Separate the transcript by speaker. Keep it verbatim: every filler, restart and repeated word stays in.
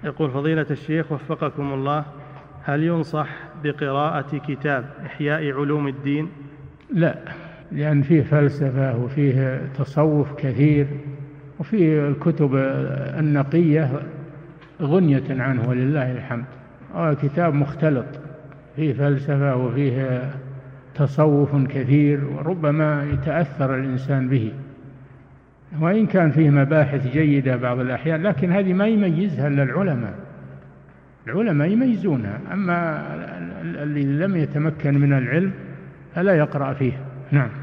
Speaker 1: يقول فضيلة الشيخ وفقكم الله، هل ينصح بقراءة كتاب إحياء علوم الدين؟
Speaker 2: لا، لأن فيه فلسفة وفيه تصوف كثير، وفيه الكتب النقية غنية عنه ولله الحمد. آه كتاب مختلط فيه فلسفة وفيه تصوف كثير، وربما يتأثر الإنسان به، وإن كان فيه مباحث جيدة بعض الأحيان، لكن هذه ما يميزها إلا العلماء. العلماء يميزونها، أما الذي لم يتمكن من العلم فلا يقرأ فيه. نعم.